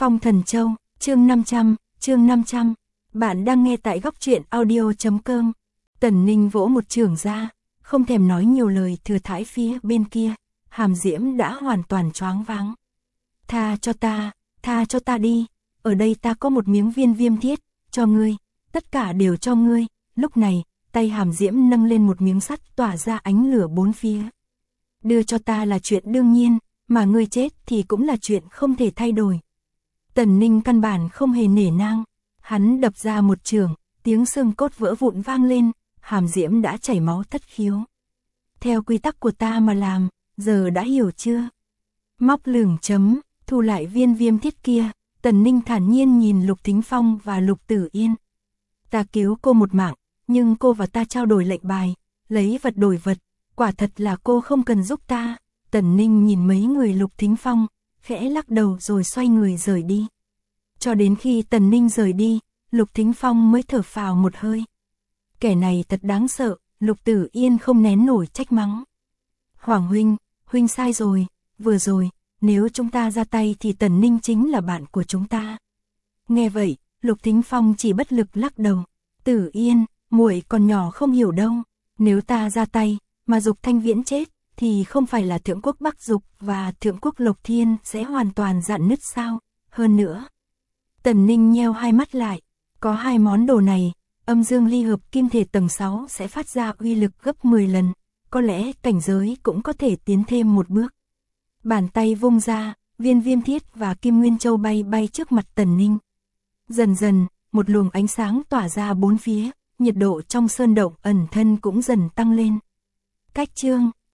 Phong Thần Châu, chương 500. Bạn đang nghe tại góc truyện audio.com. Tần Ninh vỗ một chưởng ra, không thèm nói nhiều lời thừa thãi phía bên kia. Hàm Diễm đã hoàn toàn choáng váng. Tha cho ta đi, ở đây ta có một miếng viên viêm thiết, cho ngươi, tất cả đều cho ngươi. Lúc này, tay Hàm Diễm nâng lên một miếng sắt tỏa ra ánh lửa bốn phía. Đưa cho ta là chuyện đương nhiên, mà ngươi chết thì cũng là chuyện không thể thay đổi. Tần Ninh căn bản không hề nể nang, hắn đập ra một chưởng, tiếng xương cốt vỡ vụn vang lên, Hàm Diễm đã chảy máu thất khiếu. Theo quy tắc của ta mà làm, giờ đã hiểu chưa? Móc lửng chấm, thu lại viên viêm thiết kia, Tần Ninh thản nhiên nhìn Lục Thính Phong và Lục Tử Yên. Ta cứu cô một mạng, nhưng cô và ta trao đổi lệnh bài, lấy vật đổi vật, quả thật là cô không cần giúp ta. Tần Ninh nhìn mấy người Lục Thính Phong, khẽ lắc đầu rồi xoay người rời đi. Cho đến khi Tần Ninh rời đi, Lục Thính Phong mới thở phào một hơi. Kẻ này thật đáng sợ, Lục Tử Yên không nén nổi trách mắng. Hoàng huynh sai rồi, vừa rồi, nếu chúng ta ra tay thì Tần Ninh chính là bạn của chúng ta. Nghe vậy, Lục Thính Phong chỉ bất lực lắc đầu. Tử Yên, muội còn nhỏ không hiểu đâu, nếu ta ra tay, mà Dục Thanh Viễn chết, thì không phải là Thượng Quốc Bắc Dục và Thượng Quốc Lộc Thiên sẽ hoàn toàn rạn nứt sao? Hơn nữa, Tần Ninh nheo hai mắt lại, có hai món đồ này, âm dương ly hợp kim thể tầng 6 sẽ phát ra uy lực gấp 10 lần, có lẽ cảnh giới cũng có thể tiến thêm một bước. Bàn tay vung ra, viên viêm thiết và kim nguyên châu bay trước mặt Tần Ninh. Dần dần, một luồng ánh sáng tỏa ra bốn phía, nhiệt độ trong sơn động ẩn thân cũng dần tăng lên. Cách chương